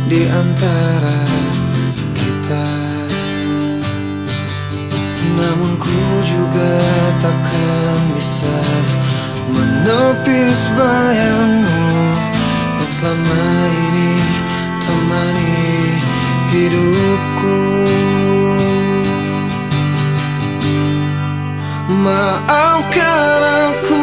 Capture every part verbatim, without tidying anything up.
di antara kita. Namun ku juga takkan bisa menepis bayangmu yang selama ini temani hidupku. Maafkan aku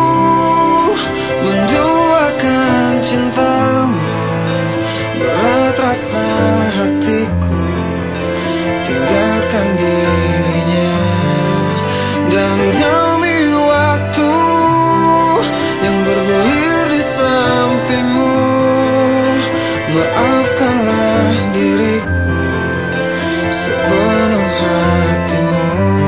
menduakan cintamu, berat rasa hatiku tinggalkan dirinya, dan demi waktu yang bergulir di sampingmu, maafkanlah diriku sepenuh hatimu.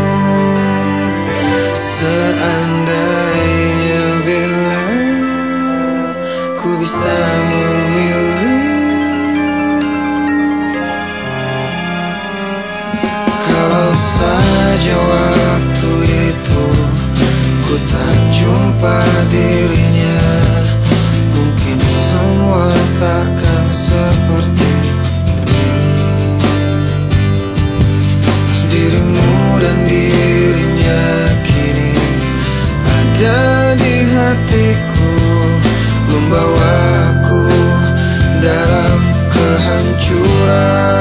Seandainya bila ku bisa memilih, kalau saja waktu itu ku tak jumpa dirinya, mungkin semua takkan seperti ini. Dirimu dan dirinya kini ada di hatiku, membawaku dalam kehancuran.